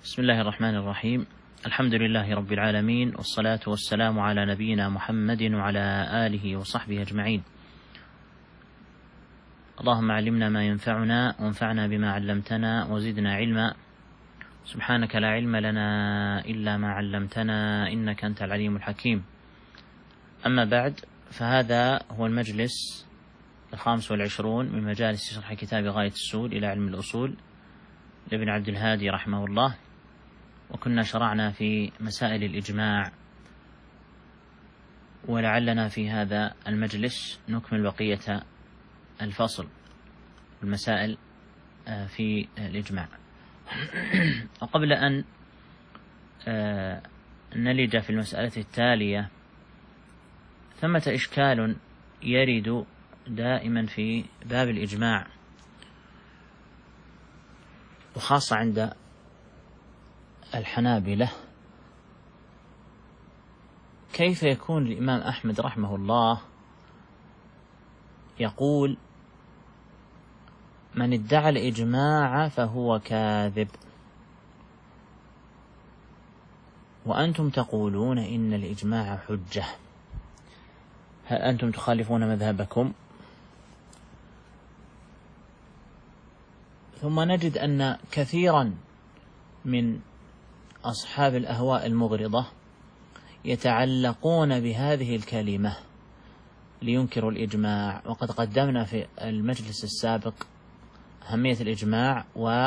بسم الله الرحمن الرحيم. الحمد لله رب العالمين، والصلاة والسلام على نبينا محمد وعلى آله وصحبه أجمعين. اللهم علمنا ما ينفعنا وانفعنا بما علمتنا وزدنا علما. سبحانك لا علم لنا إلا ما علمتنا إنك أنت العليم الحكيم. أما بعد، فهذا هو المجلس 25 من مجالس شرح كتاب غاية السول إلى علم الأصول لابن عبد الهادي رحمه الله، وكنا شرعنا في مسائل الإجماع، ولعلنا في هذا المجلس نكمل بقية الفصل المسائل في الإجماع. وقبل أن نلج في المسألة التالية، ثمة إشكال يرد دائما في باب الإجماع، وخاصة عند الحنابلة. كيف يكون الإمام أحمد رحمه الله يقول من ادعى الإجماع فهو كاذب، وأنتم تقولون إن الإجماع حجة؟ هل أنتم تخالفون مذهبكم؟ ثم نجد أن كثيرا من أصحاب الأهواء المغرضة يتعلقون بهذه الكلمة لينكروا الإجماع، وقد قدمنا في المجلس السابق أهمية الإجماع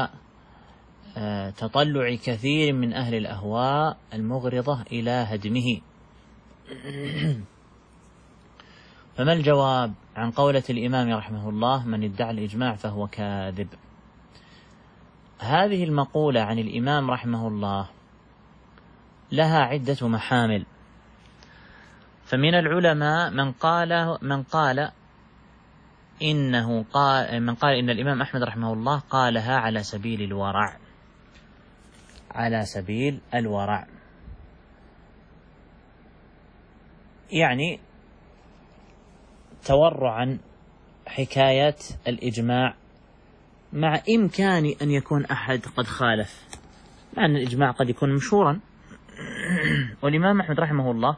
وتطلع كثير من أهل الأهواء المغرضة إلى هدمه. فما الجواب عن قولة الإمام رحمه الله من ادعى الإجماع فهو كاذب؟ هذه المقولة عن الإمام رحمه الله لها عدة محامل. فمن العلماء من قال إن الإمام أحمد رحمه الله قالها على سبيل الورع، على سبيل الورع، يعني تورعا حكاية الإجماع، مع إمكان أن يكون أحد قد خالف، مع أن الإجماع قد يكون مشهورا. والإمام أحمد رحمه الله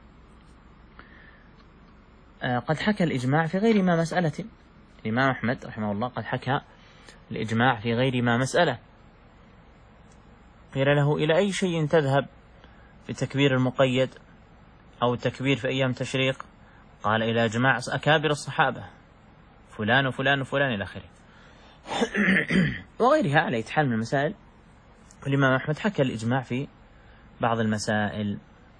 قد حكى الإجماع في غير ما مسألة. الإمام أحمد رحمه الله قد حكى الإجماع في غير ما مسألة. قيل له إلى أي شيء تذهب في تكبير المقيد أو التكبير في أيام تشريق؟ قال إلى إجماع أكابر الصحابة فلان وفلان وفلان إلى آخره وغيرها على يتحال من المسائل. والإمام أحمد حكى الإجماع في بعض المسائل.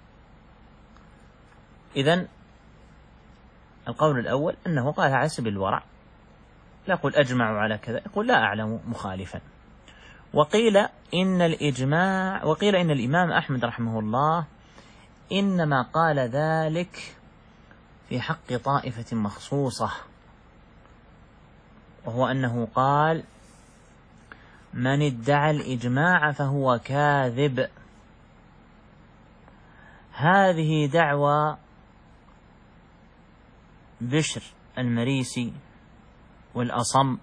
إذن القول الأول أنه قال على سبيل الورع، لا يقول أجمعوا على كذا، يقول لا أعلم مخالفا. وقيل إن الإمام أحمد رحمه الله إنما قال ذلك في حق طائفة مخصوصة، وهو أنه قال من ادعى الإجماع فهو كاذب. هذه دعوى بشر المريسي والأصم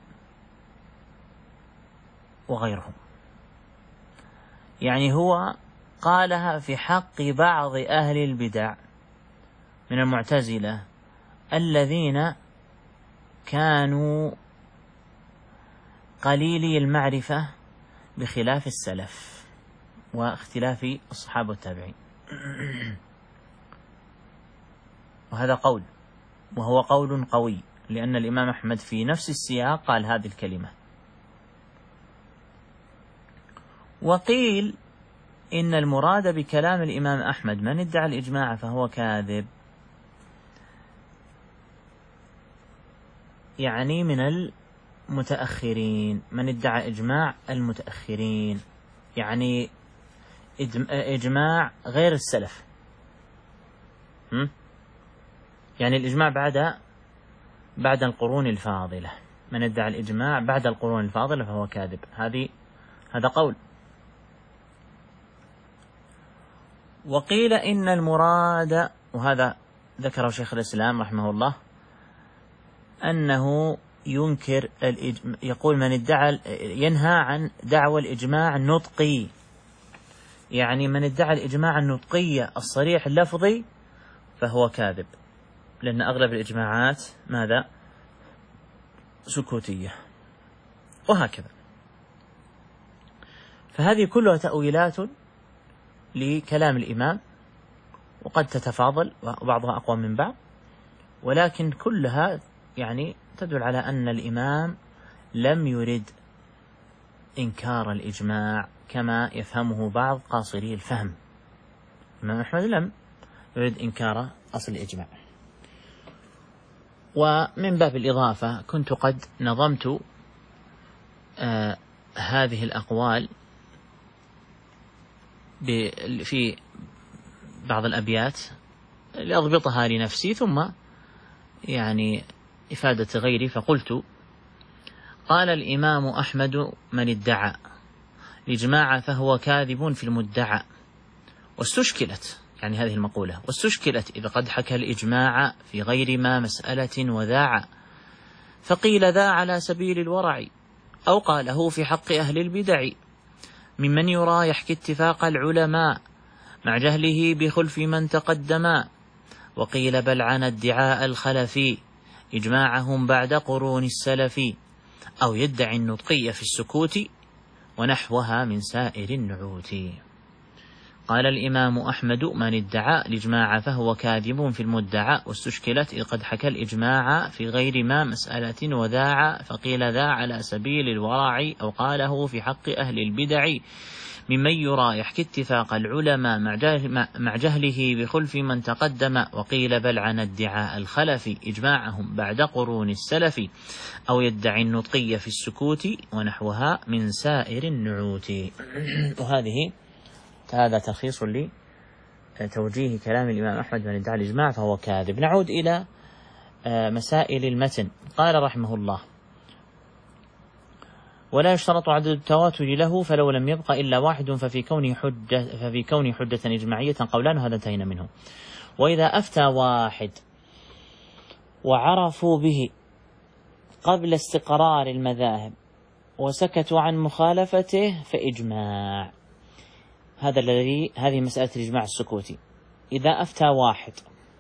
وغيرهم، يعني هو قالها في حق بعض أهل البدع من المعتزلة الذين كانوا قليلي المعرفة بخلاف السلف واختلاف الصحابة والتابعين. وهذا قول، وهو قول قوي، لأن الإمام أحمد في نفس السياق قال هذه الكلمة. وقيل إن المراد بكلام الإمام أحمد من ادعى الإجماع فهو كاذب، يعني من المتأخرين، من ادعى إجماع المتأخرين، يعني إجماع غير السلف، يعني الإجماع بعد القرون الفاضلة. من ادعى الإجماع بعد القرون الفاضلة فهو كاذب. هذا قول. وقيل إن المراد، وهذا ذكره شيخ الإسلام رحمه الله، أنه يقول من ادعى، ينهى عن دعوى الإجماع النطقي، يعني من ادعى الإجماع النطقية الصريح اللفظي فهو كاذب، لأن أغلب الإجماعات ماذا؟ سكوتية، وهكذا. فهذه كلها تأويلات لكلام الإمام، وقد تتفاضل وبعضها أقوى من بعض، ولكن كلها يعني تدل على أن الإمام لم يرد إنكار الإجماع كما يفهمه بعض قاصري الفهم. الإمام أحمد لم يرد إنكار أصل الإجماع. ومن باب الإضافة كنت قد نظمت هذه الأقوال في بعض الأبيات لأضبطها لنفسي، ثم يعني إفادة غيري، فقلت: قال الإمام أحمد: من ادعى الإجماع فهو كاذب في المدعى. واستشكلت، يعني هذه المقولة، واستشكلت إذا قد حكى الإجماع في غير ما مسألة وذاع، فقيل ذا على سبيل الورع، أو قاله في حق أهل البدع، ممن يرى يحكي اتفاق العلماء مع جهله بخلف من تقدما. وقيل بل عن ادعاء الخلف إجماعهم بعد قرون السلف، أو يدعي النطقية في السكوت ونحوها من سائر النعوت. قال الإمام أحمد: من ادعى الإجماع فهو كاذب في المدعى. واستشكلت إذ قد حكى الإجماع في غير ما مسألة وذاع، فقيل ذا على سبيل الورع، أو قاله في حق أهل البدع، ممن يرى يحكي اتفاق العلماء مع جهله بخلف من تقدم. وقيل بل عن ادعاء الخلف إجماعهم بعد قرون السلف، أو يدعي النطقية في السكوت ونحوها من سائر النعوت. هذا تلخيص لتوجيه كلام الإمام أحمد: من ادعى الإجماع فهو كاذب. نعود إلى مسائل المتن. قال رحمه الله: ولا يشترط عدد التواتر له، فلو لم يبق إلا واحد ففي كونه حجة إجماعية قولان، هذا انتهينا منه. وإذا أفتى واحد وعرفوا به قبل استقرار المذاهب وسكتوا عن مخالفته فإجماع. هذه مسألة الإجماع السكوتي. إذا أفتى واحد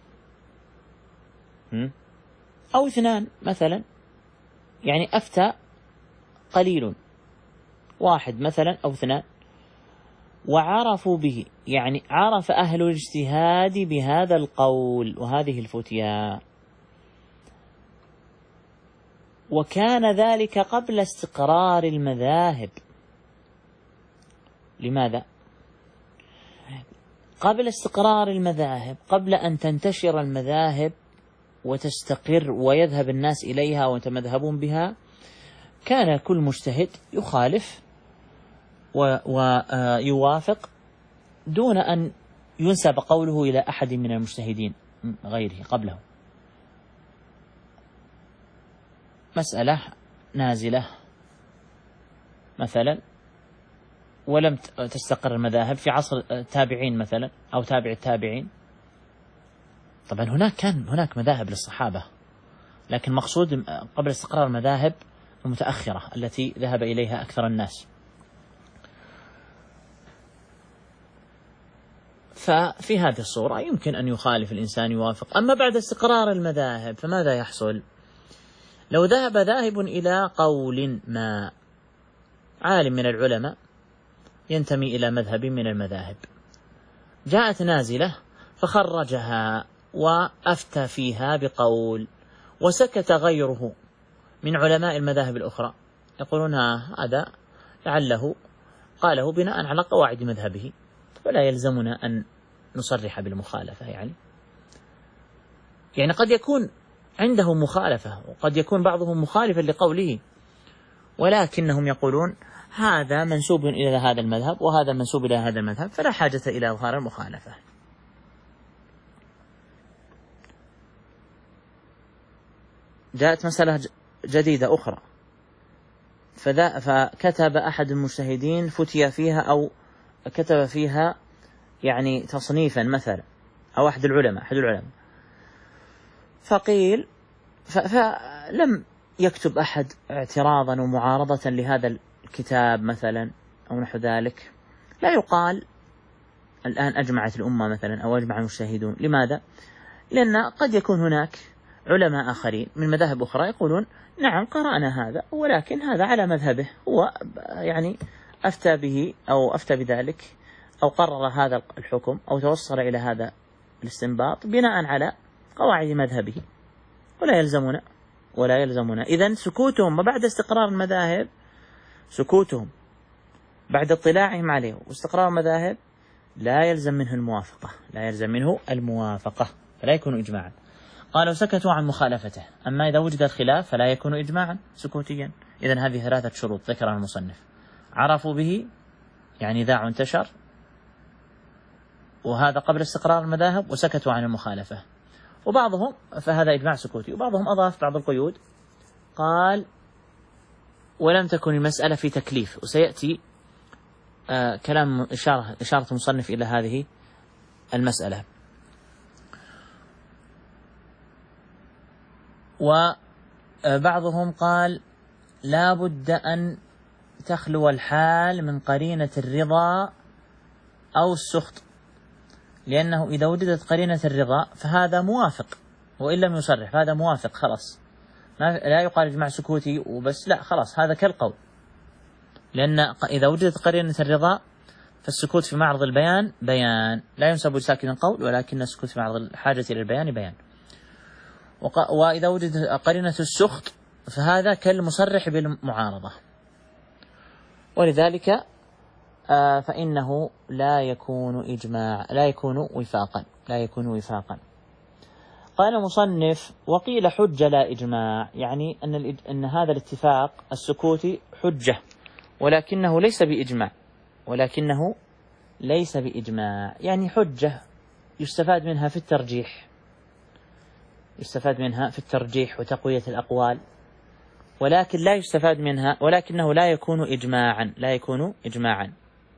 أو اثنان مثلا، يعني أفتى قليل، واحد مثلا أو اثنان، وعرفوا به، يعني عرف أهل الاجتهاد بهذا القول وهذه الفتيا، وكان ذلك قبل استقرار المذاهب. لماذا؟ قبل استقرار المذاهب، قبل أن تنتشر المذاهب وتستقر ويذهب الناس إليها ويتمذهبون بها، كان كل مجتهد يخالف ويوافق دون أن ينسب قوله إلى أحد من المجتهدين غيره قبله. مسألة نازلة مثلا ولم تستقر المذاهب في عصر التابعين مثلا أو تابع التابعين، طبعا كان هناك مذاهب للصحابة، لكن مقصود قبل استقرار المذاهب المتأخرة التي ذهب إليها أكثر الناس. ففي هذه الصورة يمكن أن يخالف الإنسان يوافق. أما بعد استقرار المذاهب فماذا يحصل؟ لو ذهب ذاهب إلى قول ما، عالم من العلماء ينتمي إلى مذهب من المذاهب، جاءت نازلة فخرجها وأفتى فيها بقول، وسكت غيره من علماء المذاهب الأخرى، يقولون هذا لعله قاله بناء على قواعد مذهبه، ولا يلزمنا أن نصرح بالمخالفة. يعني قد يكون عنده مخالفة، وقد يكون بعضهم مخالفا لقوله، ولكنهم يقولون هذا منسوب إلى هذا المذهب وهذا منسوب إلى هذا المذهب، فلا حاجة إلى إظهار المخالفة. جاءت مسألة جديدة أخرى، فكتب أحد المجتهدين فتيا فيها، أو كتب فيها يعني تصنيفا مثلا، أو أحد العلماء، فقيل فلم يكتب أحد اعتراضا ومعارضة لهذا الكتاب مثلا أو نحو ذلك، لا يقال الآن أجمعت الأمة مثلا أو أجمع المجتهدون. لماذا؟ لأن قد يكون هناك علماء آخرين من مذاهب أخرى يقولون نعم قرأنا هذا، ولكن هذا على مذهبه، هو يعني أفتى به أو أفتى بذلك أو قرر هذا الحكم أو توصل إلى هذا الاستنباط بناء على قواعد مذهبه، ولا يلزمنا. إذن سكوتهم وبعد استقرار المذاهب، سكوتهم بعد اطلاعهم عليه واستقرار المذاهب لا يلزم منه الموافقة، فلا يكون إجماعا. قالوا سكتوا عن مخالفته، أما إذا وجد الخلاف فلا يكون إجماعا سكوتيا. إذن هذه 3 شروط ذكرها المصنف: عرفوا به، يعني ذاع انتشر، وهذا قبل استقرار المذاهب، وسكتوا عن المخالفة. وبعضهم فهذا إجماع سكوتي، وبعضهم أضاف بعض القيود، قال ولم تكن المسألة في تكليف. وسيأتي كلام إشارة المصنف إلى هذه المسألة. وبعضهم قال لا بد أن تخلو الحال من قرينة الرضا أو السخط، لأنه إذا وجدت قرينة الرضا فهذا موافق، وإن لم يصرح فهذا موافق خلاص، لا يقال إجماع سكوتي وبس، لا خلاص هذا كالقول، لأن إذا وجدت قرينة الرضا فالسكوت في معرض البيان بيان، لا ينسب لساكن قول، ولكن السكوت في معرض الحاجة إلى البيان بيان. وإذا وجدت قرينة السخط فهذا كالمصرح بالمعارضة، ولذلك فإنه لا يكون إجماع، لا يكون وفاقا. قال المصنف وقيل حجة لا إجماع، يعني أن هذا الاتفاق السكوتي حجة، ولكنه ليس بإجماع، يعني حجة يستفاد منها في الترجيح وتقوية الأقوال، ولكن لا يستفاد منها، ولكنه لا يكون إجماعا.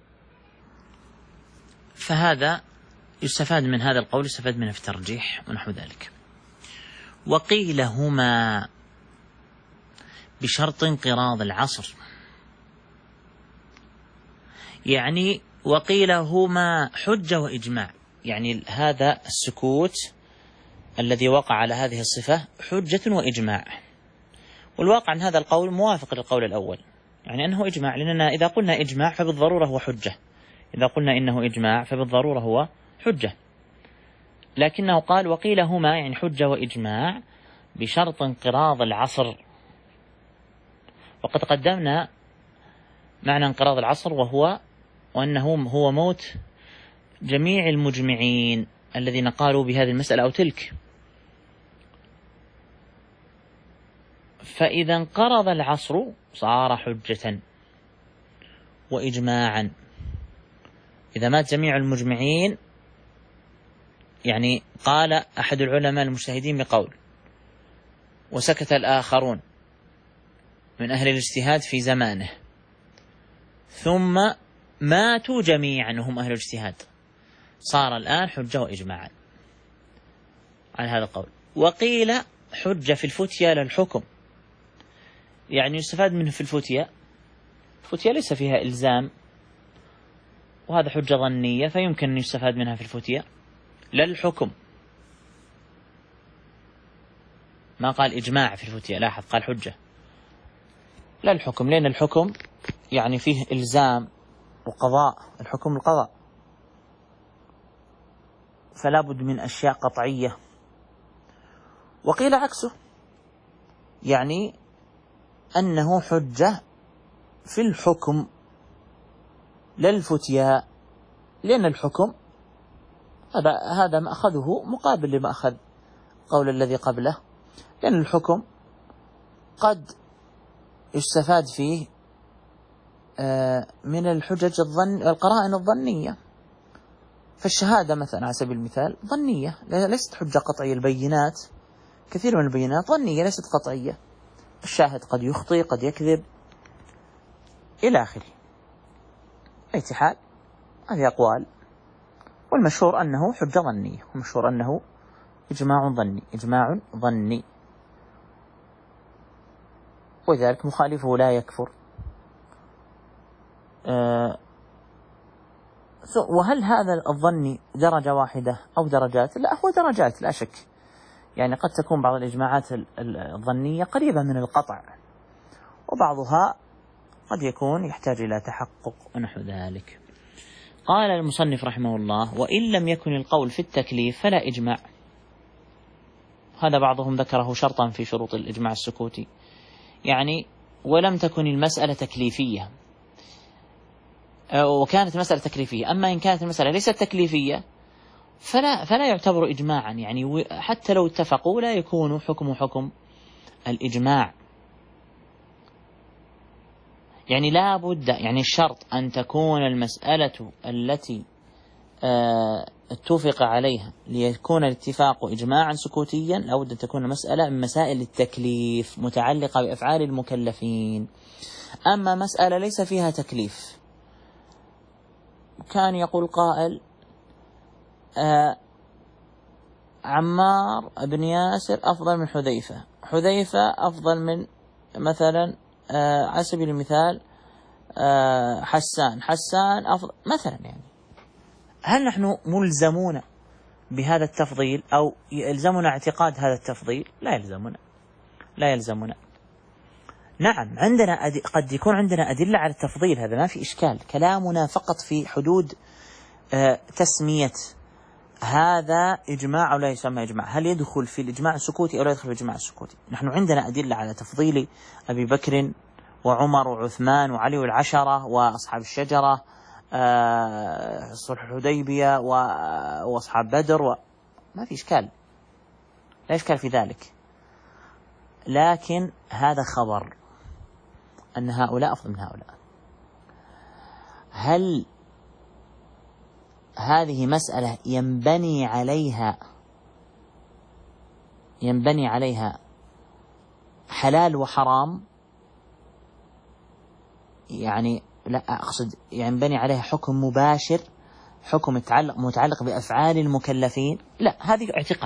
فهذا يستفاد من هذا القول، يستفاد منه في الترجيح ونحو ذلك. وقيل هما بشرط انقراض العصر، يعني وقيل هما حجة وإجماع، يعني هذا السكوت الذي وقع على هذه الصفة حجة وإجماع. والواقع أن هذا القول موافق للقول الأول، يعني أنه إجماع، لأننا إذا قلنا إجماع فبالضرورة هو حجة، إذا قلنا إنه إجماع فبالضرورة هو حجة. لكنه قال وقيل هما، يعني حجة وإجماع بشرط انقراض العصر. وقد قدمنا معنى انقراض العصر، وأنه هو موت جميع المجمعين الذين قالوا بهذه المسألة أو تلك. فإذا انقرض العصر صار حجة وإجماعا. إذا مات جميع المجمعين، يعني قال أحد العلماء المجتهدين بقول وسكت الآخرون من أهل الاجتهاد في زمانه، ثم ماتوا جميعا وهم أهل الاجتهاد، صار الآن حجة وإجماعا على هذا القول. وقيل حجة في الفتية للحكم، يعني يستفاد منه في الفتية ليس فيها إلزام، وهذا حجة ظنية، فيمكن أن يستفاد منها في الفتية للحكم. ما قال إجماع في الفتية، لاحظ قال حجة للحكم، لأن الحكم يعني فيه إلزام وقضاء، الحكم القضاء، فلا بد من أشياء قطعية. وقيل عكسه، يعني أنه حجة في الحكم للفتيا، لأن الحكم هذا ما أخذه مقابل لما أخذ قول الذي قبله، لأن الحكم قد يستفاد فيه من الحجج القرائن الظنية. فالشهادة مثلا على سبيل المثال ظنية، ليست حجة قطعية. البينات، كثير من البينات ظنية ليست قطعية، الشاهد قد يخطئ قد يكذب إلى آخره. أي حال هذه أقوال، والمشهور أنه حجة ظنية، والمشهور أنه إجماع ظني، وذلك مخالفه لا يكفر. وهل هذا الظني درجة واحدة أو درجات؟ لا، هو درجات لا شك. يعني قد تكون بعض الإجماعات الظنية قريبة من القطع، وبعضها قد يكون يحتاج إلى تحقق ونحو ذلك. قال المصنف رحمه الله: وإن لم يكن القول في التكليف فلا إجماع. هذا بعضهم ذكره شرطا في شروط الإجماع السكوتي، يعني ولم تكن المسألة تكليفية وكانت مسألة تكليفية. أما إن كانت المسألة ليست تكليفية فلا يعتبر إجماعا، يعني حتى لو اتفقوا لا يكون حكم الإجماع. يعني لا بد، يعني الشرط أن تكون المسألة التي اتفق عليها ليكون الاتفاق إجماعا سكوتيا، لا بد أن تكون مسألة من مسائل التكليف متعلقة بأفعال المكلفين. أما مسألة ليس فيها تكليف، كان يقول قائل عمار بن ياسر أفضل من حذيفة، حذيفة أفضل من مثلا على سبيل المثال حسان أفضل مثلا، يعني هل نحن ملزمون بهذا التفضيل أو يلزمنا اعتقاد هذا التفضيل؟ لا يلزمنا. نعم عندنا قد يكون عندنا أدلة على التفضيل، هذا ما في إشكال، كلامنا فقط في حدود تسمية هذا إجماع أو لا يسمى إجماع، هل يدخل في الإجماع السكوتي أو لا يدخل في الإجماع السكوتي. نحن عندنا أدلة على تفضيل أبي بكر وعمر وعثمان وعلي والعشرة وأصحاب الشجرة، صلح الحديبية وأصحاب بدر، ما في إشكال، لا إشكال في ذلك. لكن هذا خبر أن هؤلاء أفضل من هؤلاء. هل هذه مسألة ينبني عليها حلال وحرام؟ يعني لا أقصد ينبني عليها حكم مباشر، حكم متعلق بأفعال المكلفين؟ لا، هذا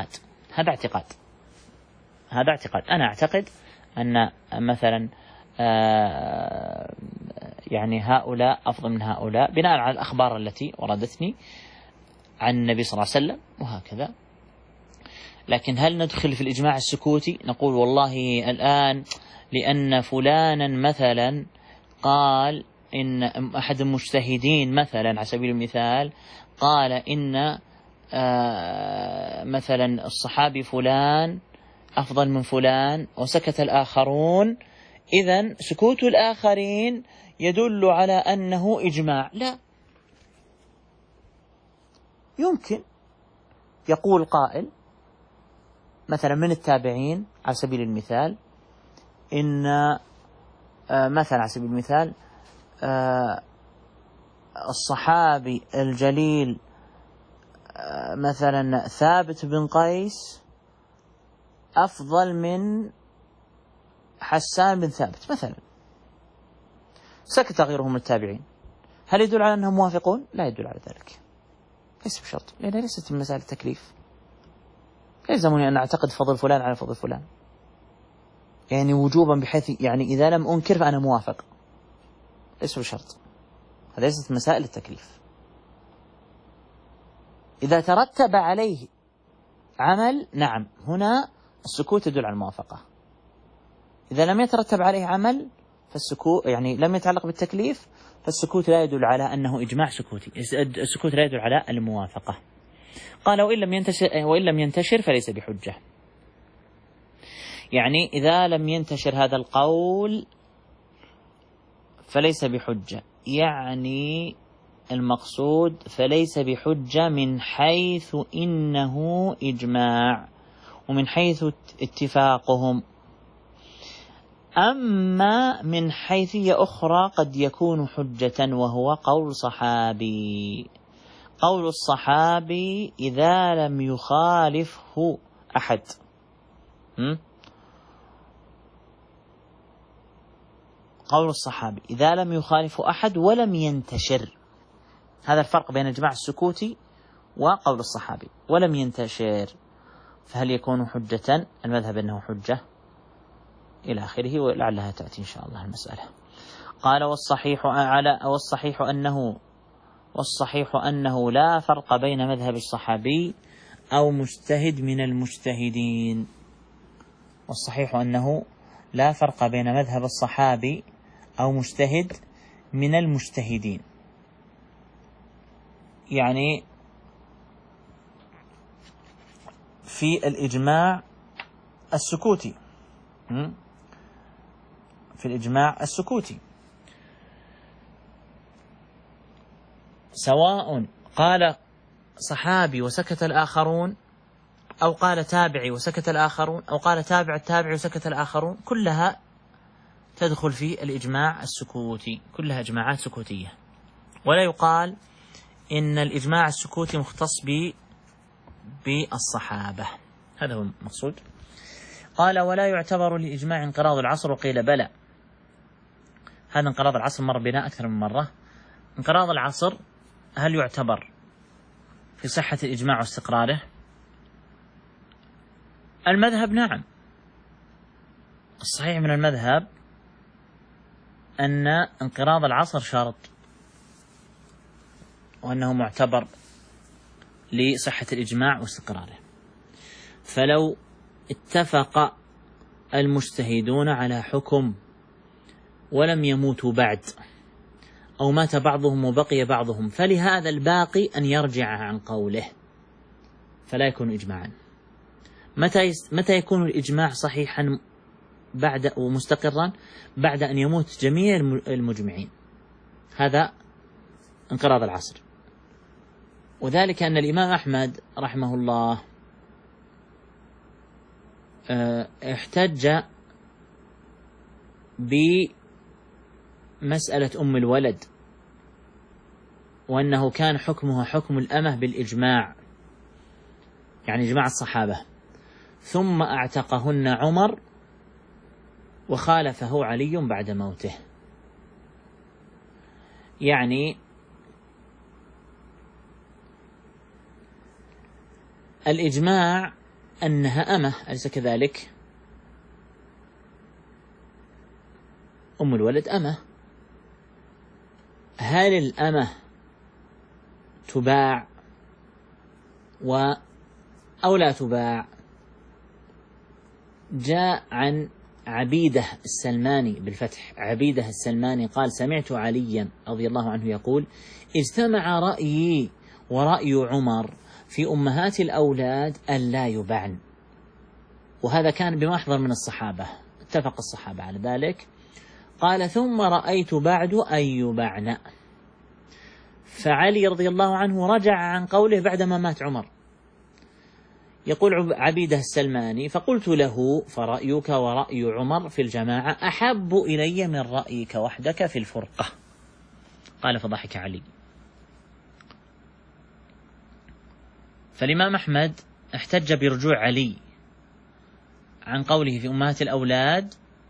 اعتقاد. أنا أعتقد أن مثلا يعني هؤلاء أفضل من هؤلاء بناء على الأخبار التي وردتني عن النبي صلى الله عليه وسلم وهكذا. لكن هل ندخل في الإجماع السكوتي نقول والله الآن لأن فلانا مثلا قال إن أحد المجتهدين مثلا على سبيل المثال قال إن مثلا الصحابي فلان أفضل من فلان وسكت الآخرون، إذن سكوت الآخرين يدل على أنه إجماع؟ لا، يمكن يقول قائل مثلا من التابعين على سبيل المثال إن مثلا على سبيل المثال الصحابي الجليل مثلا ثابت بن قيس أفضل من حسان بن ثابت مثلا، سكت غيرهم من التابعين، هل يدل على أنهم موافقون؟ لا يدل على ذلك، ليس بشرط، لأن ليست من مسائل التكليف. يلزمني أن أعتقد فضل فلان على فضل فلان، يعني وجوبا، بحيث يعني إذا لم أنكر فأنا موافق، ليس بشرط، هذا ليست مسائل التكليف. إذا ترتب عليه عمل نعم، هنا السكوت يدل على الموافقة. إذا لم يترتب عليه عمل فالسكوت يعني لم يتعلق بالتكليف، فالسكوت لا يدل على أنه إجماع سكوتي، السكوت لا يدل على الموافقة. قال وإن لم ينتشر فليس بحجة. يعني إذا لم ينتشر هذا القول فليس بحجة، يعني المقصود فليس بحجة من حيث إنه إجماع ومن حيث اتفاقهم. أما من حيثية أخرى قد يكون حجة، وهو قول صحابي. قول الصحابي إذا لم يخالفه أحد، قول الصحابي إذا لم يخالفه أحد ولم ينتشر، هذا الفرق بين الإجماع السكوتي وقول الصحابي، ولم ينتشر، فهل يكون حجة؟ المذهب أنه حجة إلى آخره، ولعلها تأتي إن شاء الله المسألة. قال والصحيح والصحيح أنه لا فرق بين مذهب الصحابي أو مجتهد من المجتهدين. والصحيح أنه لا فرق بين مذهب الصحابي أو مجتهد من المجتهدين، يعني في الإجماع السكوتي، في الإجماع السكوتي، سواء قال صحابي وسكت الآخرون، أو قال تابعي وسكت الآخرون، أو قال تابع التابعي وسكت الآخرون، كلها تدخل في الإجماع السكوتي، كلها إجماعات سكوتية. ولا يقال إن الإجماع السكوتي مختص بالصحابة، هذا هو المقصود. قال ولا يعتبر لإجماع انقراض العصر، وقيل بلى. هذا انقراض العصر مر بنا أكثر من مرة. انقراض العصر هل يعتبر في صحة الإجماع واستقراره؟ المذهب نعم، الصحيح من المذهب أن انقراض العصر شرط، وأنه معتبر لصحة الإجماع واستقراره. فلو اتفق المجتهدون على حكم ولم يموتوا بعد، أو مات بعضهم وبقي بعضهم، فلهذا الباقي أن يرجع عن قوله، فلا يكون إجماعا. متى يكون الإجماع صحيحا بعد ومستقرا؟ بعد أن يموت جميع المجمعين، هذا انقراض العصر. وذلك أن الإمام أحمد رحمه الله احتج بمسألة أم الولد، وأنه كان حكمها حكم الأمة بالإجماع، يعني إجماع الصحابة، ثم اعتقهن عمر وخالفه علي بعد موته. يعني الإجماع أنها أمة، أليس كذلك؟ أم الولد أمة، هل الأمة تباع أو لا تباع؟ جاء عن عبيدة السلماني بالفتح، عبيدة السلماني قال سمعت عليا رضي الله عنه يقول اجتمع رأيي ورأي عمر في أمهات الأولاد أن لا يبعن، وهذا كان بمحضر من الصحابة، اتفق الصحابة على ذلك. قال ثم رأيت بعد أن يبعن، فعلي رضي الله عنه رجع عن قوله بعدما مات عمر. يقول عبيدة السلماني فقلت له فرأيك ورأي عمر في الجماعة أحب إلي من رأيك وحدك في الفرقة. قال فضحك علي. فالإمام أحمد احتج برجوع علي عن قوله في أمهات الأولاد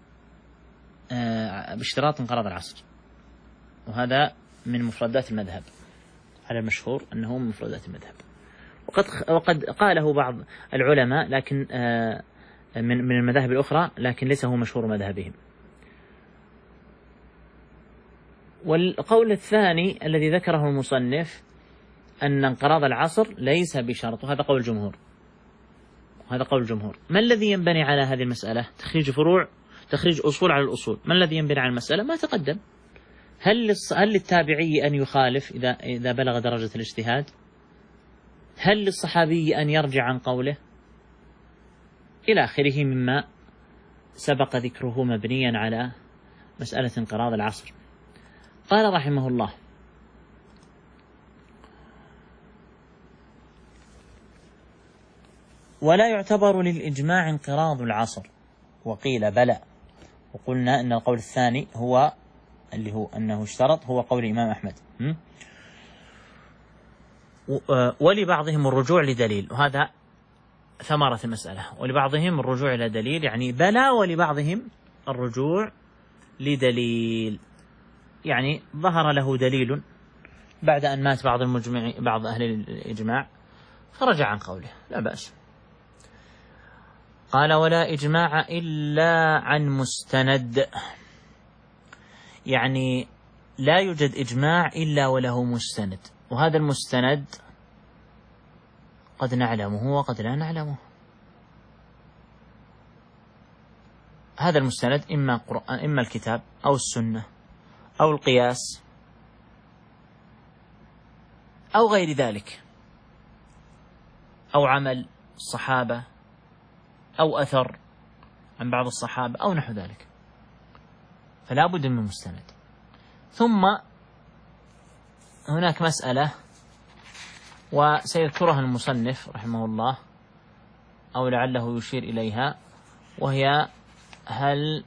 باشتراط انقراض العصر، وهذا من مفردات المذهب على المشهور أنه من مفردات المذهب، وقد قاله بعض العلماء لكن من المذاهب الأخرى، لكن ليس هو مشهور مذهبهم. والقول الثاني الذي ذكره المصنف أن انقراض العصر ليس بشرط، وهذا قول الجمهور، وهذا قول الجمهور. ما الذي ينبني على هذه المسألة؟ تخريج فروع، تخريج أصول على الأصول. ما الذي ينبني على المسألة؟ ما تقدم. هل للتابعي أن يخالف إذا بلغ درجة الاجتهاد؟ هل للصحابي أن يرجع عن قوله؟ إلى آخره مما سبق ذكره مبنيا على مسألة انقراض العصر. قال رحمه الله ولا يعتبر للإجماع انقراض العصر، وقيل بلى. وقلنا أن القول الثاني هو اللي هو أنه اشترط، هو قول الإمام أحمد. ولبعضهم الرجوع لدليل، وهذا ثمرة المسألة. ولبعضهم الرجوع إلى دليل يعني بلى، ولبعضهم الرجوع لدليل يعني ظهر له دليل بعد أن مات بعض أهل الإجماع فرجع عن قوله، لا بأس. قال ولا إجماع إلا عن مستند، يعني لا يوجد إجماع إلا وله مستند، وهذا المستند قد نعلمه وقد لا نعلمه. هذا المستند إما قرآن، إما الكتاب أو السنة أو القياس أو غير ذلك، أو عمل الصحابة أو أثر عن بعض الصحابة أو نحو ذلك، فلا بد من مستند. ثم هناك مسألة وسيذكرها المصنف رحمه الله أو لعله يشير إليها، وهي هل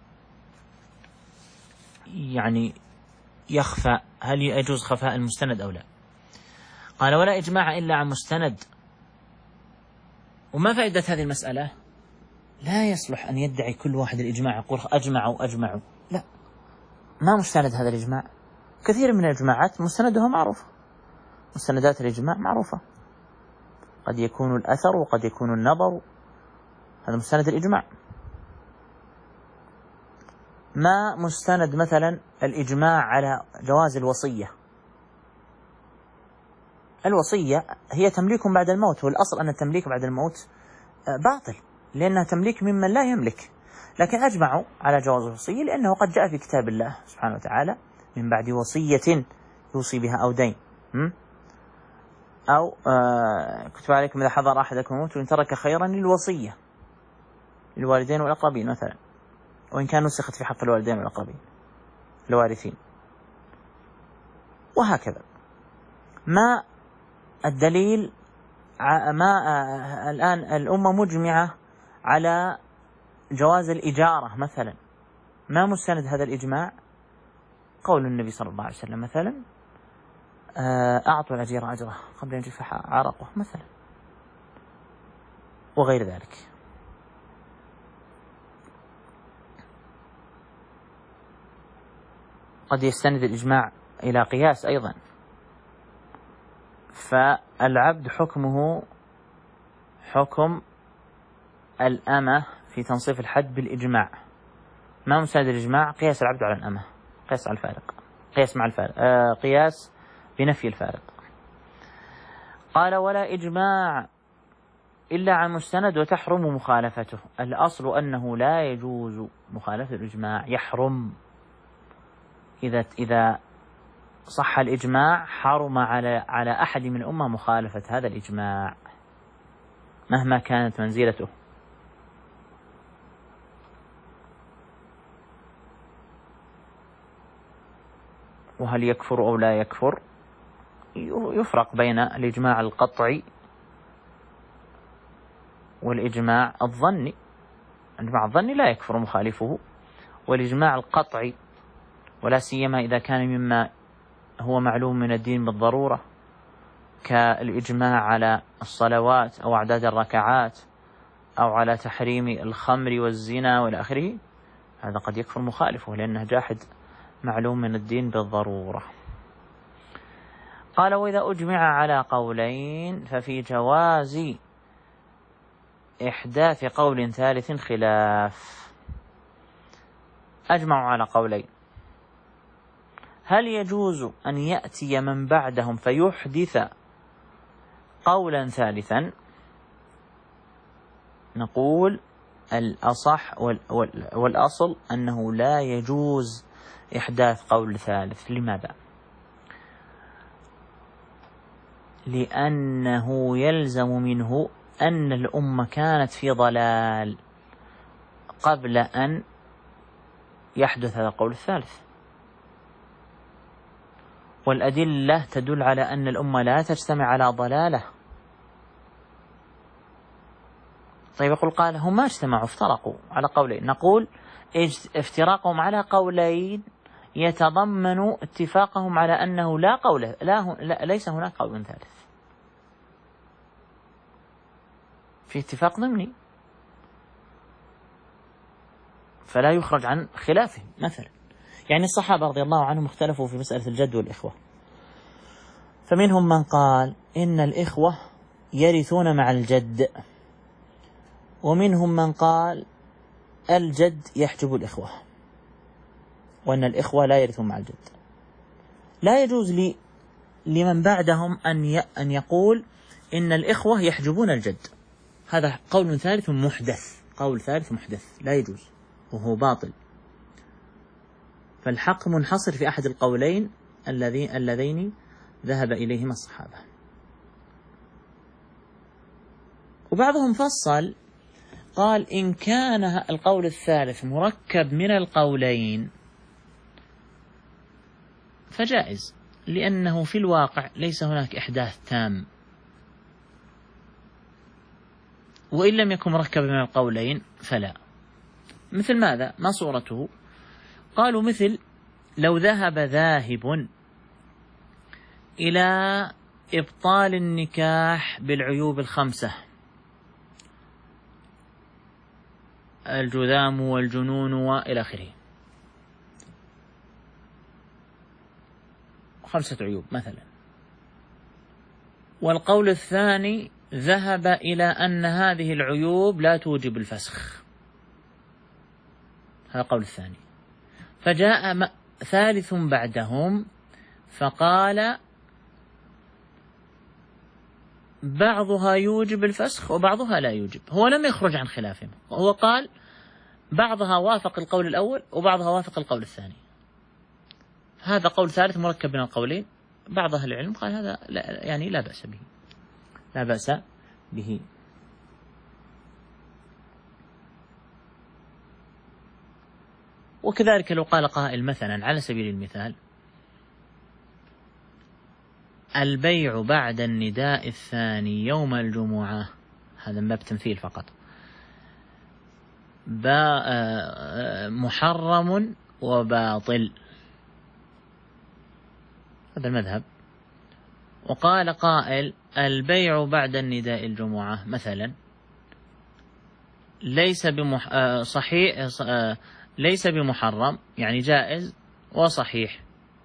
يعني يخفى، هل يجوز خفاء المستند أو لا؟ قال ولا إجماع إلا عن مستند. وما فائدة هذه المسألة؟ لا يصلح أن يدعي كل واحد الإجماع يقول أجمعوا، لا، ما مستند هذا الإجماع. كثير من الإجماعات مستندها معروفة، مستندات الإجماع معروفة، قد يكون الأثر وقد يكون النظر، هذا مستند الإجماع. ما مستند مثلا الإجماع على جواز الوصية؟ الوصية هي تمليك بعد الموت، والأصل أن التمليك بعد الموت باطل، لأنها تمليك ممن لا يملك، لكن أجمعوا على جواز الوصية لأنه قد جاء في كتاب الله سبحانه وتعالى من بعد وصية يوصي بها أو دين، أو كتب عليكم إذا حضر أحدكم الموت وإن ترك خيرا للوصية للوالدين والأقربين مثلا، وإن كان نسخت في حق الوالدين والأقربين الوارثين، وهكذا. ما الدليل؟ ما الآن الأمة مجمعة على جواز الإجارة مثلا، ما مستند هذا الإجماع؟ قول النبي صلى الله عليه وسلم مثلا أعطوا الأجير أجره قبل أن يجف عرقه مثلا، وغير ذلك. قد يستند الإجماع إلى قياس أيضا، فالعبد حكمه حكم الأمة في تنصيف الحد بالإجماع. ما مستند الإجماع؟ قياس العبد على الأمة، قياس على الفارق، قياس مع الفارق، قياس بنفي الفارق. قال ولا إجماع إلا عن مستند وتحرم مخالفته. الأصل أنه لا يجوز مخالفة الإجماع، يحرم. إذا صح الإجماع حرم على أحد من الأمة مخالفة هذا الإجماع مهما كانت منزلته. وهل يكفر أو لا يكفر؟ يفرق بين الإجماع القطعي والإجماع الظني. الإجماع الظني لا يكفر مخالفه، والإجماع القطعي ولا سيما إذا كان مما هو معلوم من الدين بالضرورة كالإجماع على الصلوات أو أعداد الركعات أو على تحريم الخمر والزنا والى آخره، هذا قد يكفر مخالفه لأنه جاحد معلوم من الدين بالضرورة. قال وإذا أجمع على قولين ففي جواز إحداث قول ثالث خلاف. أجمعوا على قولين، هل يجوز أن يأتي من بعدهم فيحدث قولا ثالثا؟ نقول الأصح والأصل أنه لا يجوز إحداث قول ثالث. لماذا؟ لأنه يلزم منه أن الأمة كانت في ضلال قبل أن يحدث هذا القول الثالث، والأدلة تدل على أن الأمة لا تجتمع على ضلالة. طيب يقول قال هم ما اجتمعوا، افترقوا على قولين. نقول افتراقهم على قولين يتضمن اتفاقهم على أنه ليس هناك قول ثالث، في اتفاق ضمني فلا يخرج عن خلافه. مثلا يعني الصحابة رضي الله عنهم اختلفوا في مسألة الجد والإخوة، فمنهم من قال إن الإخوة يرثون مع الجد، ومنهم من قال الجد يحجب الإخوة، وأن الإخوة لا يرثون مع الجد. لا يجوز لمن بعدهم أن يقول إن الإخوة يحجبون الجد. هذا قول ثالث محدث، قول ثالث محدث لا يجوز وهو باطل. فالحق منحصر في أحد القولين اللذين ذهب إليهما الصحابة. وبعضهم فصل قال إن كان القول الثالث مركب من القولين فجائز، لأنه في الواقع ليس هناك إحداث تام. وإن لم يكن مركب من القولين فلا. مثل ماذا؟ ما صورته؟ قالوا مثل لو ذهب ذاهب إلى إبطال النكاح بالعيوب الخمسة: الجذام والجنون وإلى آخره، 5 عيوب مثلا. والقول الثاني ذهب إلى أن هذه العيوب لا توجب الفسخ، هذا القول الثاني. فجاء ثالث بعدهم فقال بعضها يوجب الفسخ وبعضها لا يوجب. هو لم يخرج عن خلافهم، وهو قال بعضها وافق القول الأول وبعضها وافق القول الثاني. هذا قول ثالث مركب من القولين. بعض أهل العلم قال هذا يعني لا بأس به، لا بأس به. وكذلك لو قال قائل مثلا على سبيل المثال البيع بعد النداء الثاني يوم الجمعة، هذا من باب تمثيل فقط، محرم وباطل، هذا المذهب. وقال قائل البيع بعد النداء الجمعة مثلا ليس بمحرم، يعني جائز وصحيح.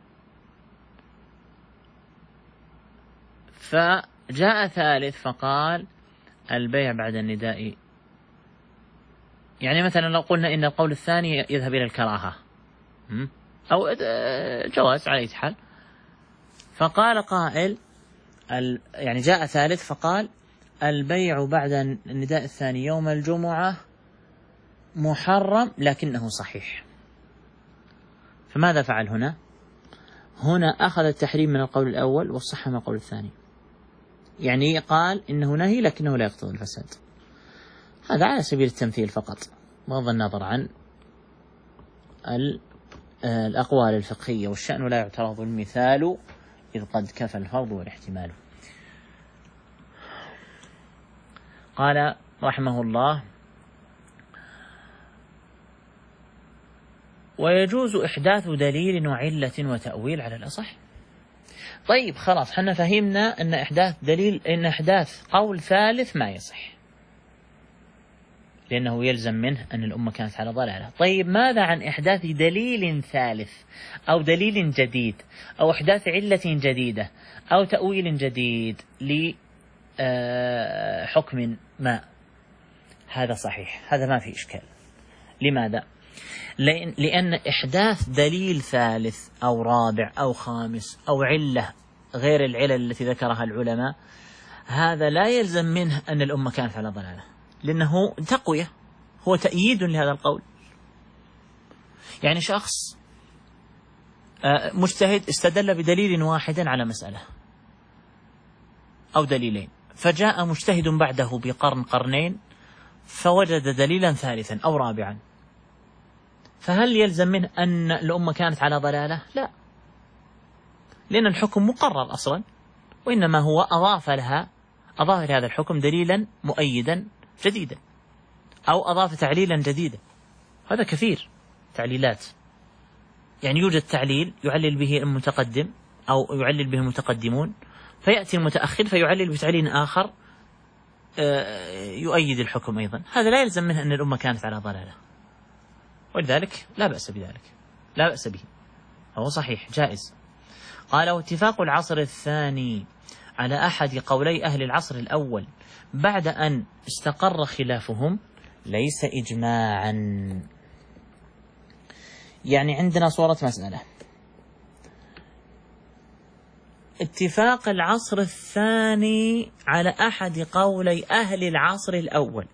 فجاء ثالث فقال البيع بعد النداء، يعني مثلا لو قلنا إن القول الثاني يذهب إلى الكراهة أو جواز على أي حال، فقال قائل يعني جاء ثالث فقال البيع بعد النداء الثاني يوم الجمعة محرم لكنه صحيح. فماذا فعل هنا؟ هنا أخذ التحريم من القول الأول والصحة من القول الثاني، يعني قال إنه نهي لكنه لا يقتضي الفساد. هذا على سبيل التمثيل فقط، بغض النظر عن الأقوال الفقهية. والشأن لا يعترض المثال إذ قد كفى الفرض والاحتمال. قال رحمه الله ويجوز إحداث دليل وعلة وتأويل على الأصح. طيب خلاص، حنا فهمنا أن إحداث دليل، إن إحداث قول ثالث ما يصح، لأنه يلزم منه أن الأمة كانت على ضلالة. طيب ماذا عن إحداث دليل ثالث أو دليل جديد أو إحداث علة جديدة أو تأويل جديد لحكم ما؟ هذا صحيح، هذا ما في إشكال. لماذا؟ لأن إحداث دليل ثالث أو رابع أو خامس أو علة غير العلل التي ذكرها العلماء، هذا لا يلزم منه أن الأمة كانت على ضلالة، لأنه تقوية، هو تأييد لهذا القول. يعني شخص مجتهد استدل بدليل واحد على مسألة أو دليلين، فجاء مجتهد بعده بقرن قرنين فوجد دليلا ثالثا أو رابعا، فهل يلزم منه أن الأمة كانت على ضلالة؟ لا، لأن الحكم مقرر أصلا، وإنما هو أضاف لهذا الحكم دليلا مؤيدا جديدا أو أضاف تعليلا جديدا. هذا كثير تعليلات، يعني يوجد تعليل يعلل به المتقدم أو يعلل به المتقدمون، فيأتي المتأخر فيعلل بتعليل آخر يؤيد الحكم أيضا. هذا لا يلزم منه أن الأمة كانت على ضلالة، ولذلك لا بأس بذلك، لا بأس به، هو صحيح جائز. قال واتفاق العصر الثاني على أحد قولي أهل العصر الأول بعد أن استقر خلافهم ليس إجماعا. يعني عندنا صورة مسألة، اتفاق العصر الثاني على أحد قولي أهل العصر الأول.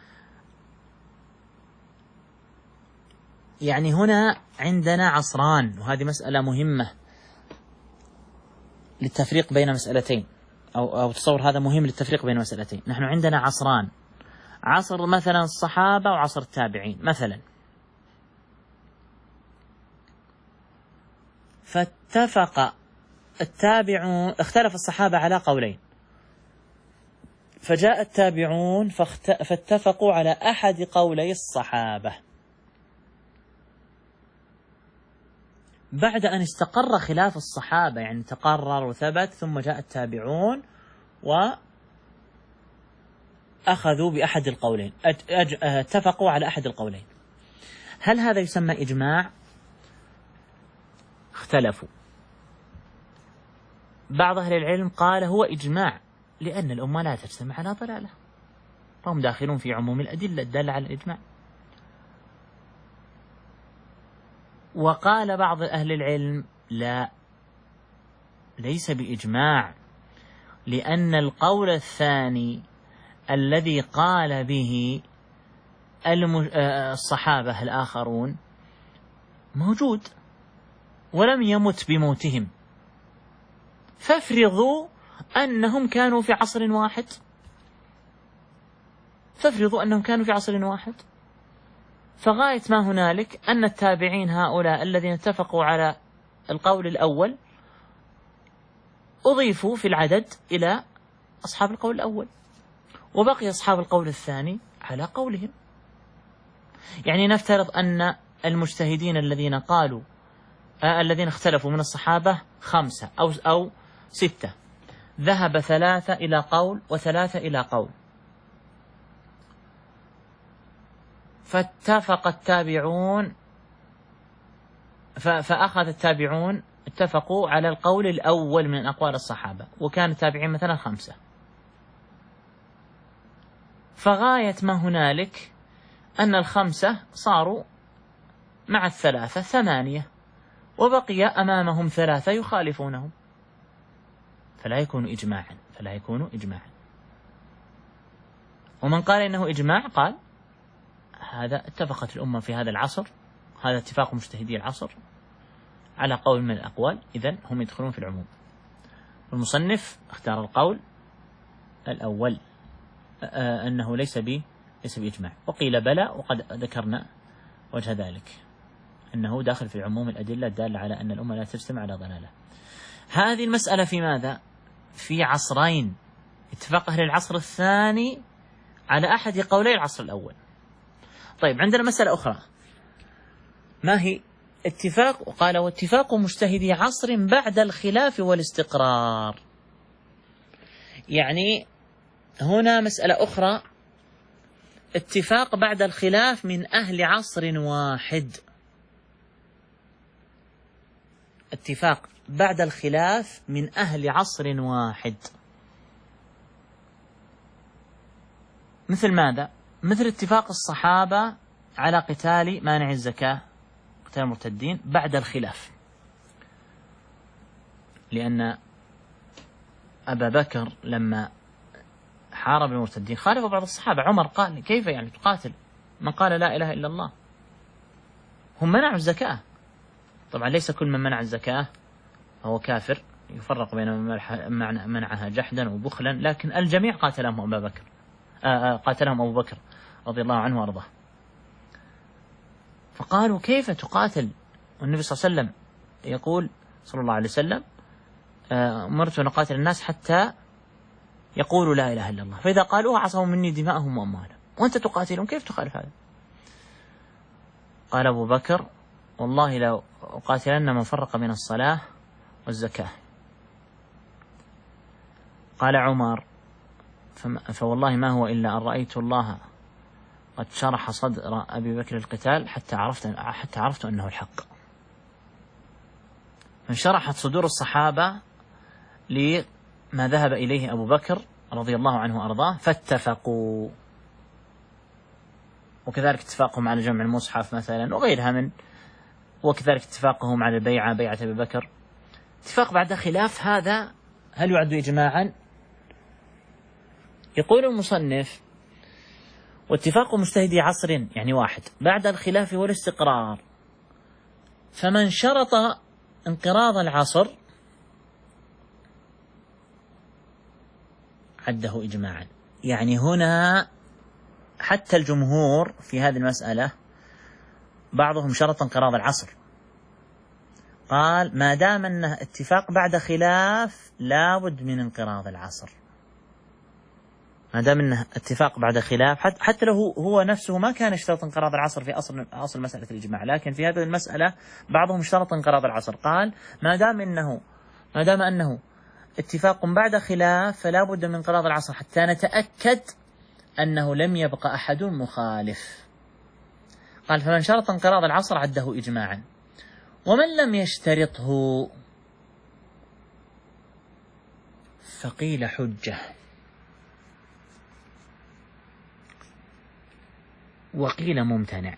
يعني هنا عندنا عصران، وهذه مسألة مهمة للتفريق بين مسألتين، أو تصور هذا مهم للتفريق بين مسألتين. نحن عندنا عصران، عصر مثلا الصحابة وعصر التابعين مثلا. فاتفق التابعون، اختلف الصحابة على قولين، فجاء التابعون فاتفقوا على أحد قولي الصحابة بعد أن استقر خلاف الصحابة، يعني تقرر وثبت، ثم جاء التابعون وأخذوا بأحد القولين، اتفقوا على أحد القولين. هل هذا يسمى إجماع؟ اختلفوا. بعض أهل العلم قال هو إجماع، لأن الأمة لا تجتمع على ضلالة، فهم داخلون في عموم الأدلة الدالة على الإجماع. وقال بعض أهل العلم لا، ليس بإجماع، لأن القول الثاني الذي قال به الصحابة الآخرون موجود ولم يمت بموتهم، فافرضوا أنهم كانوا في عصر واحد، فغاية ما هنالك أن التابعين هؤلاء الذين اتفقوا على القول الأول أضيفوا في العدد إلى أصحاب القول الأول، وبقي أصحاب القول الثاني على قولهم. يعني نفترض أن المجتهدين الذين قالوا الذين اختلفوا من الصحابة 5 أو 6، ذهب 3 إلى قول و3 إلى قول، فاتفق التابعون، فأخذ التابعون اتفقوا على القول الأول من أقوال الصحابة، وكان التابعين مثلا 5، فغاية ما هنالك أن ال5 صاروا مع ال3 8، وبقي أمامهم 3 يخالفونهم، فلا يكون إجماعا. ومن قال إنه إجماع قال هذا اتفقت الأمة في هذا العصر، هذا اتفاق مجتهدي العصر على قول من الأقوال، إذن هم يدخلون في العموم. المصنف اختار القول الأول أنه ليس بإجماع، وقيل بلى، وقد ذكرنا وجه ذلك أنه داخل في عموم الأدلة الدالة على أن الأمة لا تجتمع على ضلالة. هذه المسألة في ماذا؟ في عصرين، اتفاق أهل العصر الثاني على أحد قولي العصر الأول. طيب عندنا مسألة أخرى، ما هي؟ اتفاق، قال واتفاق مجتهدي عصر بعد الخلاف والاستقرار. يعني هنا مسألة أخرى، اتفاق بعد الخلاف من أهل عصر واحد، اتفاق بعد الخلاف من أهل عصر واحد. مثل ماذا؟ مثل اتفاق الصحابة على قتال مانع الزكاة، قتال المرتدين بعد الخلاف، لأن أبا بكر لما حارب المرتدين خالف بعض الصحابة. عمر قال كيف يعني تقاتل من قال لا إله إلا الله؟ هم منعوا الزكاة. طبعا ليس كل من منع الزكاة هو كافر، يفرق بين من منعها جحدا وبخلا، لكن الجميع قاتلهم أبو بكر رضي الله عنه وأرضاه. فقالوا كيف تقاتل والنبي صلى الله عليه وسلم يقول صلى الله عليه وسلم أمرت أن أقاتل الناس حتى يقولوا لا إله إلا الله، فإذا قالوها عصموا مني دماءهم وأموالهم، وأنت تقاتلهم، كيف تخالف هذا؟ قال أبو بكر والله لو أقاتلن من فرق بين الصلاة والزكاة. قال عمر فوالله ما هو إلا أن رأيت الله قد شرح صدر أبي بكر القتال حتى عرفت أنه الحق. فانشرحت صدور الصحابة لما ذهب إليه أبو بكر رضي الله عنه وأرضاه، فاتفقوا. وكذلك اتفاقهم على جمع المصحف مثلا وغيرها وكذلك اتفاقهم على بيعة أبي بكر اتفاق بعد خلاف هذا هل يعد إجماعا؟ يقول المصنف: واتفاق مجتهدي عصر يعني واحد بعد الخلاف والاستقرار، فمن شرط انقراض العصر عده إجماعا. يعني هنا حتى الجمهور في هذه المسألة بعضهم شرط انقراض العصر، قال ما دام أنه اتفاق بعد خلاف لا بد من انقراض العصر. ما دام أنه اتفاق بعد خلاف، حتى لو هو نفسه ما كان يشترط انقراض العصر في أصل مسألة الإجماع، لكن في هذه المسألة بعضهم اشترط انقراض العصر، قال ما دام أنه اتفاق بعد خلاف فلا بد من انقراض العصر حتى نتأكد أنه لم يبقى أحد مخالف. قال فمن شرط انقراض العصر عده إجماعا، ومن لم يشترطه فقيل حجة وقيل ممتنع.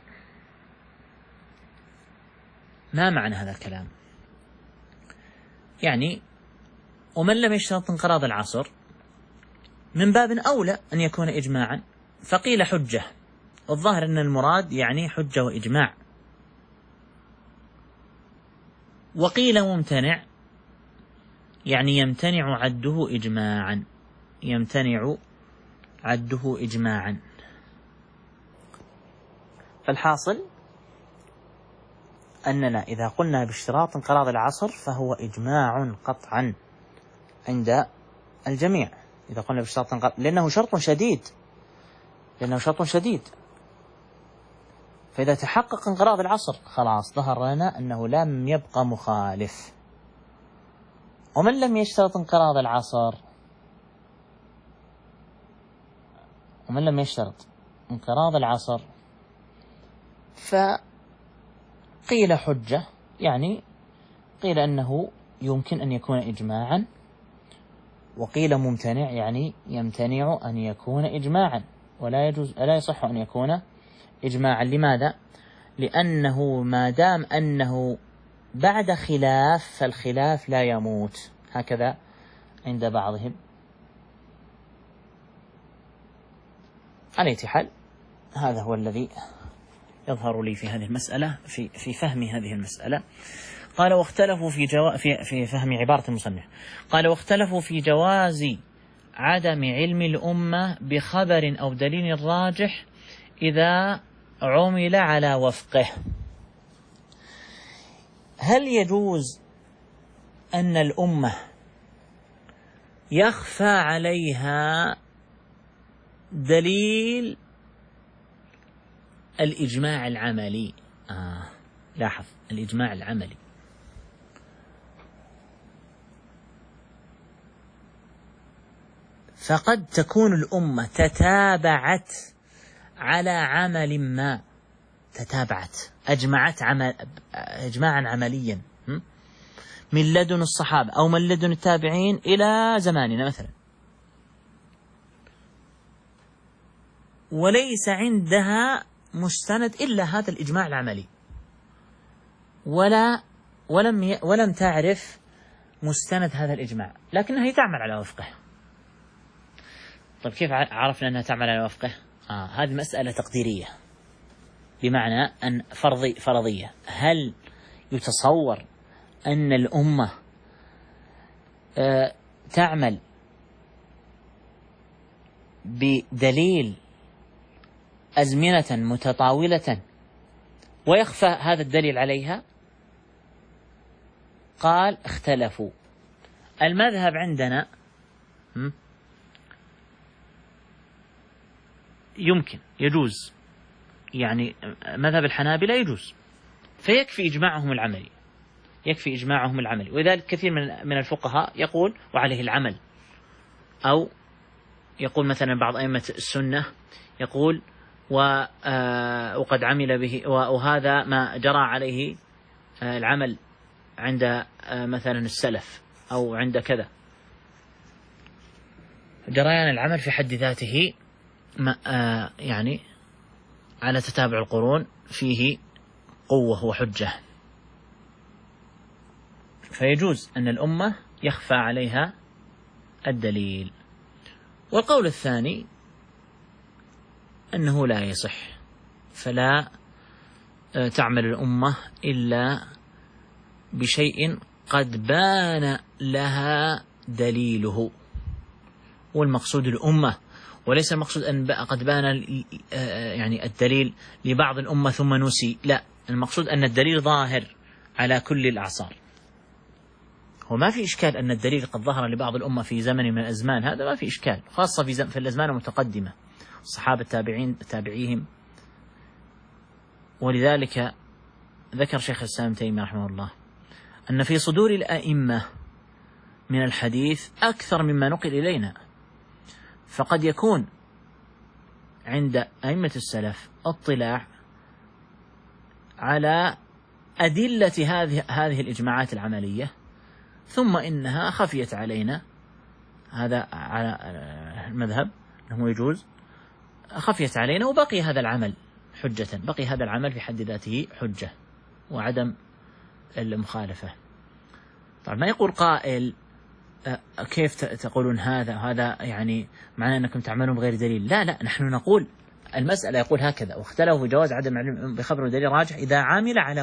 ما معنى هذا الكلام؟ يعني ومن لم يشترط انقراض العصر من باب أولى أن يكون إجماعا، فقيل حجة، والظاهر أن المراد يعني حجة وإجماع. وقيل ممتنع يعني يمتنع عده إجماعا. فالحاصل أننا إذا قلنا باشتراط انقراض العصر فهو إجماع قطعا عند الجميع. إذا قلنا باشتراط انقراض لأنه شرط شديد، فإذا تحقق انقراض العصر خلاص ظهر لنا أنه لم يبقى مخالف. ومن لم يشترط انقراض العصر فقيل حجة، يعني قيل أنه يمكن أن يكون إجماعا، وقيل ممتنع يعني يمتنع أن يكون إجماعا، لا يصح أن يكون إجماعا. لماذا؟ لأنه ما دام أنه بعد خلاف فالخلاف لا يموت، هكذا عند بعضهم. على أي حال هذا هو الذي يظهر لي في هذه المسألة في فهم هذه المسألة. قال واختلفوا في فهم عبارة المصنف. قال واختلفوا في جواز عدم علم الأمة بخبر أو دليل راجح إذا عمل على وفقه. هل يجوز أن الأمة يخفى عليها دليل الإجماع العملي؟ لاحظ الإجماع العملي. فقد تكون الأمة تتابعت على عمل ما، أجمعت إجماعا عمليا من لدن الصحابة أو من لدن التابعين إلى زماننا مثلا، وليس عندها مستند إلا هذا الإجماع العملي، ولم تعرف مستند هذا الإجماع، لكنها تعمل على وفقه. طيب كيف عرفنا أنها تعمل على وفقه؟ هذه مسألة تقديرية، بمعنى أن فرضية. هل يتصور أن الأمة تعمل بدليل أزمنة متطاولة ويخفى هذا الدليل عليها؟ قال اختلفوا. المذهب عندنا يجوز، يعني مذهب الحنابلة يجوز، فيكفي إجماعهم العملي. ولذلك كثير من الفقهاء يقول وعليه العمل، أو يقول مثلا بعض أئمة السنة يقول وقد عمل به، وهذا ما جرى عليه العمل عند مثلا السلف أو عند كذا. جريان العمل في حد ذاته يعني على تتابع القرون فيه قوة وحجة. فيجوز أن الأمة يخفى عليها الدليل. والقول الثاني أنه لا يصح، فلا تعمل الأمة إلا بشيء قد بان لها دليله، والمقصود الأمة، وليس المقصود أن قد بان يعني الدليل لبعض الأمة ثم نسي، لا، المقصود أن الدليل ظاهر على كل الأعصار. وما في إشكال أن الدليل قد ظهر لبعض الأمة في زمن من الأزمان، هذا ما في إشكال، خاصة في الأزمان المتقدمة، الصحابة التابعين تابعيهم. ولذلك ذكر شيخ الإسلام ابن تيمية رحمه الله أن في صدور الأئمة من الحديث أكثر مما نقل إلينا، فقد يكون عند أئمة السلف اطلاع على أدلة هذه الإجماعات العملية، ثم إنها خفيت علينا، هذا على المذهب أنه يجوز، خفيت علينا وبقي هذا العمل حجة، بقي هذا العمل في حد ذاته حجة وعدم المخالفة. طبعا ما يقول قائل كيف تقولون هذا يعني معناه أنكم تعملون بغير دليل؟ لا، نحن نقول المسألة يقول هكذا: واختلفوا في جواز عدم العلم بخبر دليل راجح إذا عامل على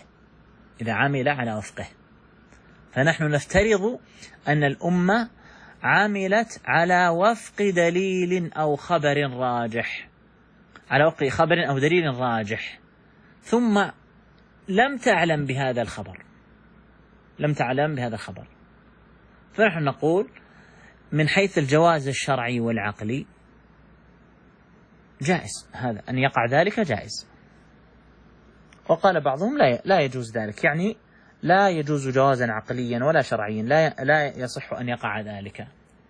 وفقه، فنحن نفترض أن الأمة عملت على وفق دليل أو خبر راجح، على وفق خبر أو دليل راجح، ثم لم تعلم بهذا الخبر، فنحن نقول من حيث الجواز الشرعي والعقلي جائز، هذا أن يقع ذلك جائز. وقال بعضهم لا يجوز ذلك، يعني لا يجوز جوازا عقليا ولا شرعيا، لا يصح أن يقع ذلك.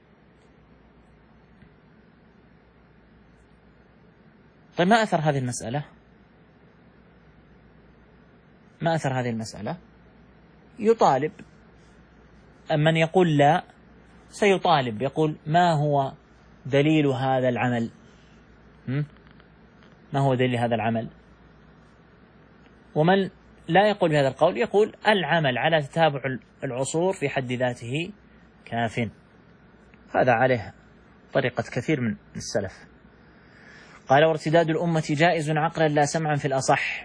طيب ما أثر هذه المسألة؟ يطالب من يقول لا، سيطالب يقول ما هو دليل هذا العمل؟ ما هو دليل هذا العمل؟ ومن لا يقول بهذا القول يقول العمل على تتابع العصور في حد ذاته كاف. هذا عليه طريقة كثير من السلف. قال: وارتداد الأمة جائز عقلا لا سمعا في الأصح.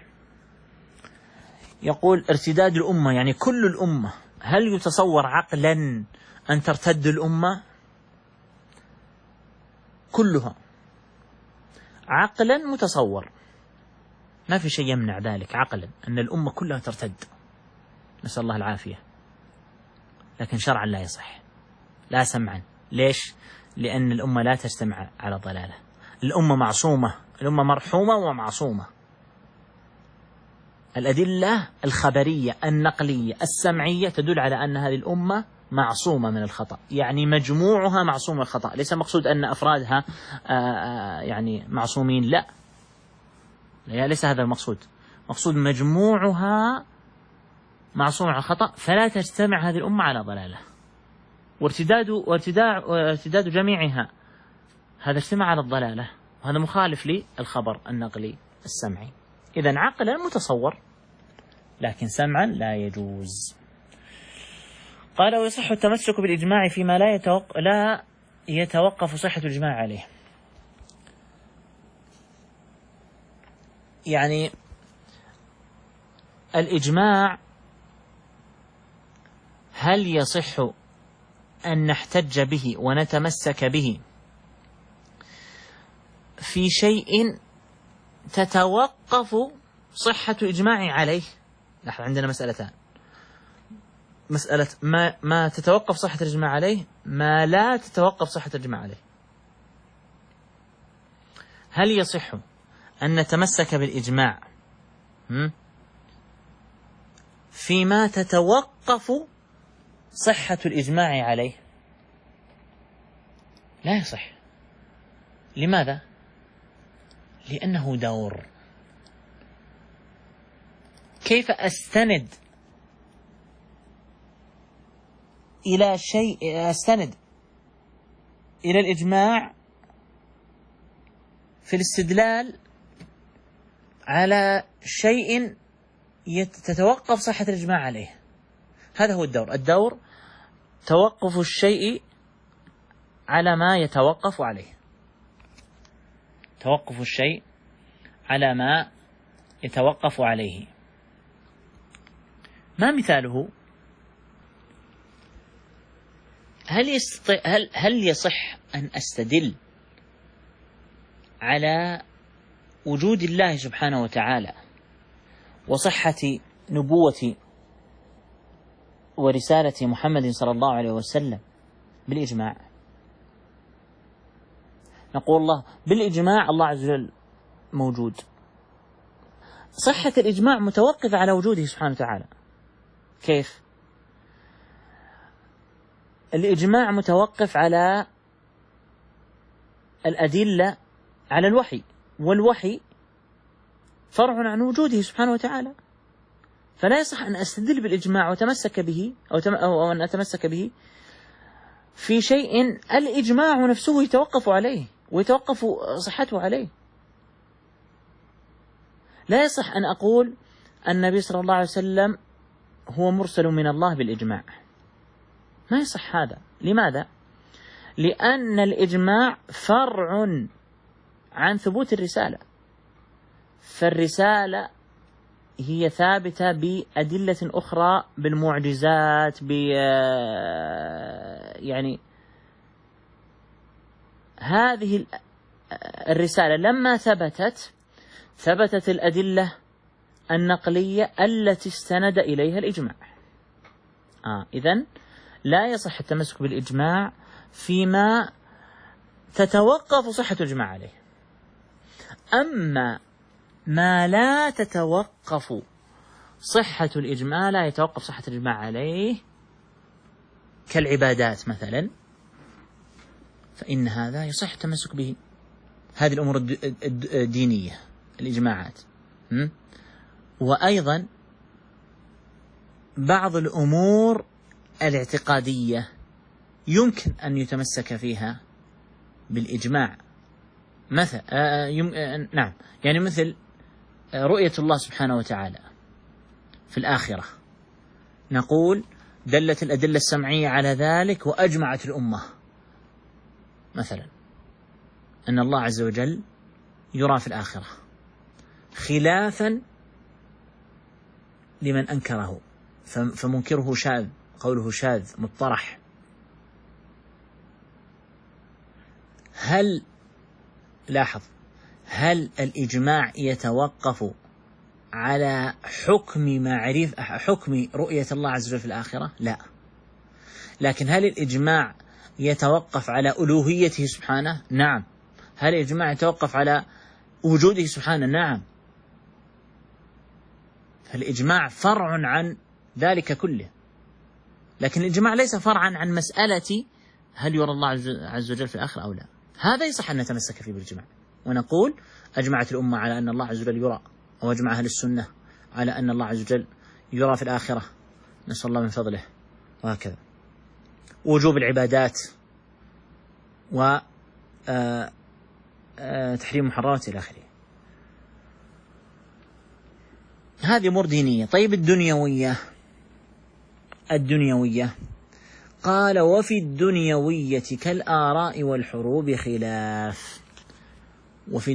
يقول ارتداد الأمة يعني كل الأمة، هل يتصور عقلا أن ترتد الأمة كلها؟ عقلا متصور، ما في شيء يمنع ذلك عقلا أن الأمة كلها ترتد، نسأل الله العافية، لكن شرعا لا يصح، لا سمعا. ليش؟ لأن الأمة لا تجتمع على ضلالة، الأمة معصومة، الأمة مرحومة ومعصومة. الأدلة الخبرية النقلية السمعية تدل على أن هذه الأمة معصومة من الخطأ، يعني مجموعها معصوم من الخطأ، ليس مقصود أن أفرادها يعني معصومين، لا، ليس هذا المقصود، مقصود مجموعها معصوم عن الخطأ، فلا تجتمع هذه الأمة على ضلالة. وارتداد جميعها هذا اجتماع على الضلالة، وهذا مخالف للخبر النقلي السمعي. إذن عقلا متصور، لكن سمعا لا يجوز. قال: ويصح التمسك بالإجماع فيما لا يتوقف صحة الإجماع عليه. يعني الإجماع هل يصح أن نحتج به ونتمسك به في شيء تتوقف صحة الإجماع عليه؟ نحن عندنا مسألتان: مسألة ما تتوقف صحة الإجماع عليه، ما لا تتوقف صحة الإجماع عليه. هل يصح أن نتمسك بالإجماع فيما تتوقف صحة الإجماع عليه؟ لا يصح. لماذا؟ لأنه دور. كيف أستند إلى شيء، أستند إلى الإجماع في الاستدلال على شيء تتوقف صحة الإجماع عليه؟ هذا هو الدور. الدور توقف الشيء على ما يتوقف عليه، توقف الشيء على ما يتوقف عليه. ما مثاله؟ هل يصح أن أستدل على وجود الله سبحانه وتعالى وصحة نبوة ورسالة محمد صلى الله عليه وسلم بالإجماع؟ نقول الله بالإجماع الله عز وجل موجود. صحة الإجماع متوقفة على وجوده سبحانه وتعالى. كيف؟ الإجماع متوقف على الأدلة، على الوحي، والوحي فرع عن وجوده سبحانه وتعالى، فلا يصح أن أستدل بالإجماع وتمسك به أو أن أتمسك به في شيء الإجماع نفسه يتوقف عليه ويتوقف صحته عليه. لا يصح أن أقول النبي صلى الله عليه وسلم هو مرسل من الله بالإجماع، ما يصح هذا. لماذا؟ لأن الإجماع فرع عن ثبوت الرسالة، فالرسالة هي ثابتة بأدلة أخرى، بالمعجزات، يعني هذه الرسالة لما ثبتت الأدلة النقلية التي استند إليها الإجماع. إذن لا يصح التمسك بالإجماع فيما تتوقف صحة الإجماع عليه. أما ما لا تتوقف صحة الإجماع، لا يتوقف صحة الإجماع عليه كالعبادات مثلا، فإن هذا يصح التمسك به. هذه الأمور الدينية، الإجماعات. وأيضا بعض الأمور الاعتقادية يمكن أن يتمسك فيها بالإجماع، مثل نعم، يعني مثل رؤية الله سبحانه وتعالى في الآخرة، نقول دلت الأدلة السمعية على ذلك وأجمعت الأمة مثلا أن الله عز وجل يرى في الآخرة، خلافا لمن أنكره، فمنكره شاذ، قوله شاذ مطرح. لاحظ، هل الإجماع يتوقف على حكم رؤية الله عز وجل في الآخرة؟ لا. لكن هل الإجماع يتوقف على ألوهيته سبحانه؟ نعم. هل الإجماع يتوقف على وجوده سبحانه؟ نعم. فالإجماع فرع عن ذلك كله، لكن الإجماع ليس فرعا عن مسألة هل يرى الله عز وجل في الآخرة أو لا. هذا يصح أن نتمسك فيه بالإجماع ونقول أجمعت الأمة على أن الله عز وجل يرى، أو أجمع أهل السنة على أن الله عز وجل يرى في الآخرة، نسأل الله من فضله، وهكذا. وجوب العبادات وتحريم محرمات إلى آخره. هذه أمور دينية. طيب الدنيوية قال وفي الدنيوية كالآراء والحروب خلاف. وفي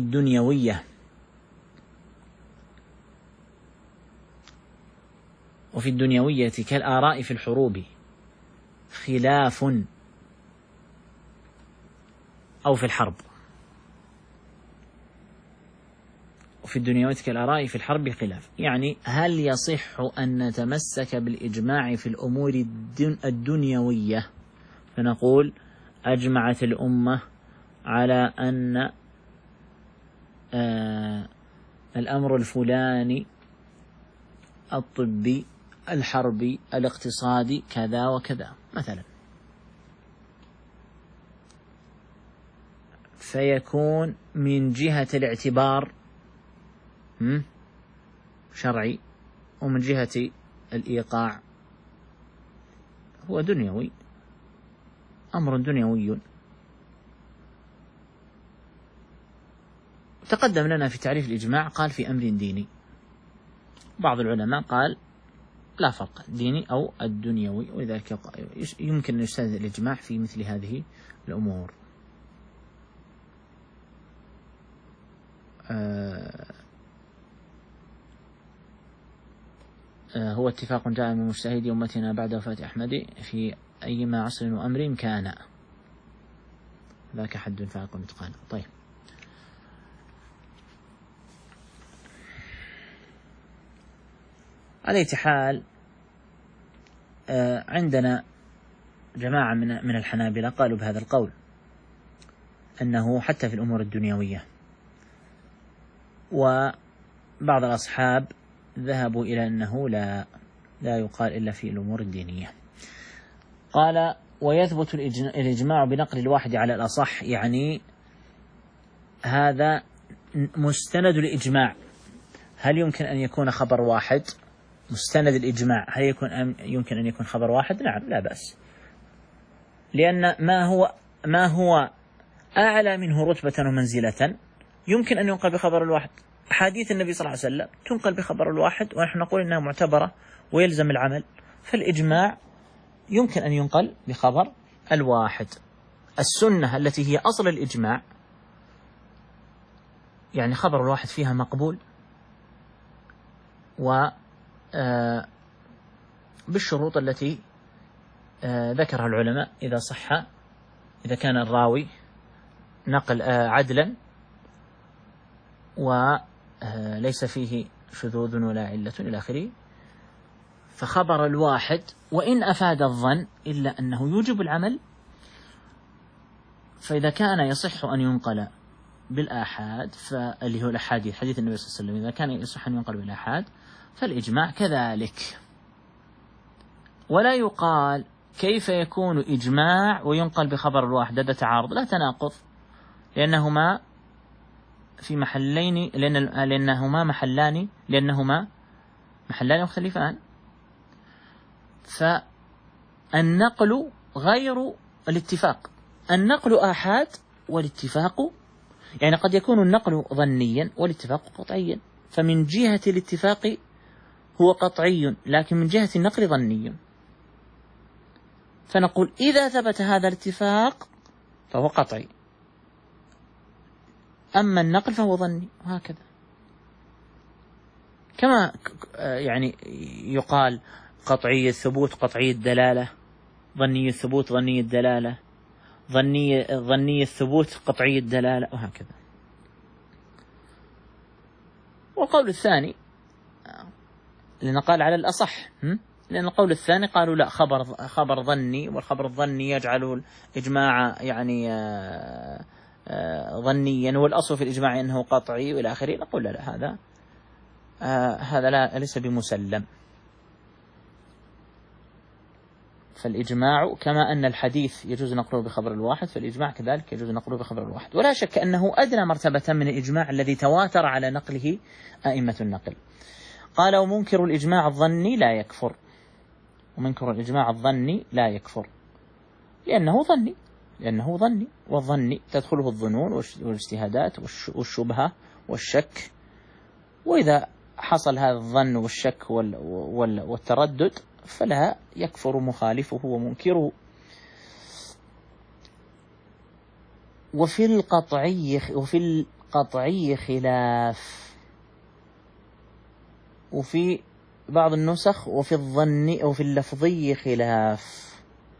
الدنيوية كالآراء في الحروب خلاف، أو في الحرب. وفي الدنيوية كالآراء في الحرب خلاف، يعني هل يصح أن نتمسك بالإجماع في الأمور الدنيوية، فنقول أجمعت الأمة على أن الأمر الفلاني الطبي الحربي الاقتصادي كذا وكذا مثلا، فيكون من جهة الاعتبار شرعي، ومن جهة الإيقاع هو دنيوي، أمر دنيوي. تقدم لنا في تعريف الإجماع قال في أمر ديني. بعض العلماء قال لا فرق، ديني أو الدنيوي، ولذلك يمكن أن يستند الإجماع في مثل هذه الأمور. هو اتفاق جاء من مجتهدي أمتنا بعد وفاة أحمد في أيما عصر وأمر كان، ذاك حد فائق متقان. طيب، على أي حال عندنا جماعة من الحنابلة قالوا بهذا القول أنه حتى في الأمور الدنيوية، وبعض الأصحاب ذهبوا إلى أنه لا يقال إلا في الأمور الدينية. قال ويثبت الإجماع بنقل الواحد على الأصح، يعني هذا مستند الإجماع. هل يمكن أن يكون خبر واحد؟ مستند الإجماع هل يمكن أن يكون خبر واحد؟ نعم، لا بأس، لأن ما هو أعلى منه رتبة ومنزلة يمكن أن ينقل بخبر الواحد. حديث النبي صلى الله عليه وسلم تنقل بخبر الواحد، ونحن نقول إنها معتبرة ويلزم العمل، فالإجماع يمكن أن ينقل بخبر الواحد. السنة التي هي أصل الإجماع يعني خبر الواحد فيها مقبول، و بالشروط التي ذكرها العلماء، إذا صح، إذا كان الراوي نقل عدلا وليس فيه شذوذ ولا علة إلى آخره، فخبر الواحد وإن أفاد الظن إلا أنه يوجب العمل. فإذا كان يصح أن ينقل بالآحاد، فاللي هو الأحاديث، حديث النبي صلى الله عليه وسلم، إذا كان يصح أن ينقل بالآحاد فالإجماع كذلك. ولا يقال كيف يكون إجماع وينقل بخبر الواحد، هذا تعارض، لا تناقض، لأنهما في محلين، لأنهما محلان مختلفان. فالنقل غير الاتفاق، النقل آحاد والاتفاق، يعني قد يكون النقل ظنيا والاتفاق قطعيا، فمن جهة الاتفاق هو قطعي، لكن من جهة النقل ظني. فنقول إذا ثبت هذا الاتفاق فهو قطعي، أما النقل فهو ظني، وهكذا. كما يعني يقال قطعي الثبوت قطعي الدلالة، ظني الثبوت ظني الدلالة، ظني الثبوت قطعي الدلالة، وهكذا. والقول الثاني لأن قال على الأصح، لأن القول الثاني قالوا لا، خبر ظني، والخبر الظني يجعل الإجماع يعني ظنيا، والأصل في الإجماع أنه قطعي وإلى آخره. نقول لا، هذا ليس بمسلم. فالإجماع كما أن الحديث يجوز نقله بخبر الواحد، فالإجماع كذلك يجوز نقله بخبر الواحد، ولا شك أنه أدنى مرتبة من الإجماع الذي تواتر على نقله أئمة النقل. قال ومنكر الإجماع الظني لا يكفر، ومنكر الإجماع الظني لا يكفر لأنه ظني، والظني تدخله الظنون والاجتهادات والشبهة والشك، وإذا حصل هذا الظن والشك والتردد فلا يكفر مخالفه ومنكره. وفي القطعي خلاف، وفي بعض النسخ وفي الظن وفي اللفظي خلاف.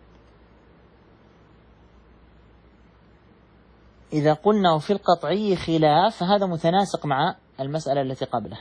إذا قلنا وفي القطعي خلاف فهذا متناسق مع المسألة التي قبله،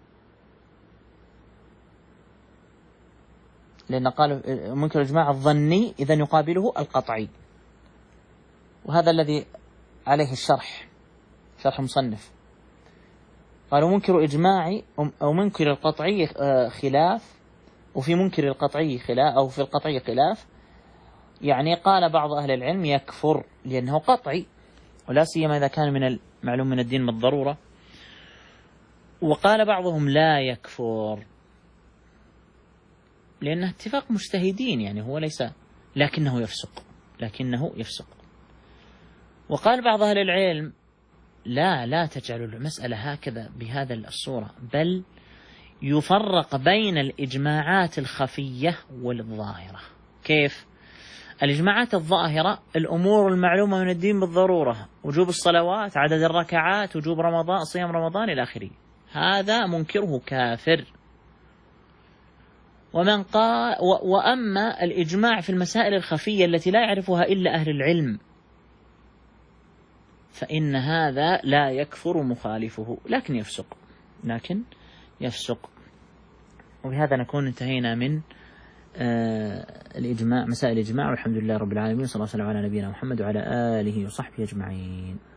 لأن قالوا منكر الإجماع الظني إذن يقابله القطعي، وهذا الذي عليه شرح مصنف. قالوا منكر إجماعي أو منكر القطعي خلاف، وفي منكر القطعي خلاف أو في القطعي خلاف، يعني قال بعض أهل العلم يكفر لأنه قطعي، ولا سيما إذا كان من المعلوم من الدين بالضرورة. وقال بعضهم لا يكفر لأنه اتفاق مجتهدين، يعني هو ليس، لكنه يفسق. وقال بعض أهل العلم لا تجعلوا المسألة هكذا بهذا الصورة، بل يفرق بين الإجماعات الخفية والظاهرة. كيف؟ الإجماعات الظاهرة الأمور المعلومة من الدين بالضرورة، وجوب الصلوات، عدد الركعات، وجوب رمضان، صيام رمضان إلى آخره، هذا منكره كافر. وأما الإجماع في المسائل الخفية التي لا يعرفها إلا أهل العلم فإن هذا لا يكفر مخالفه، لكن يفسق. وبهذا نكون انتهينا من الإجماع، مسائل الإجماع، والحمد لله رب العالمين، صلى الله عليه وسلم على نبينا محمد وعلى آله وصحبه أجمعين.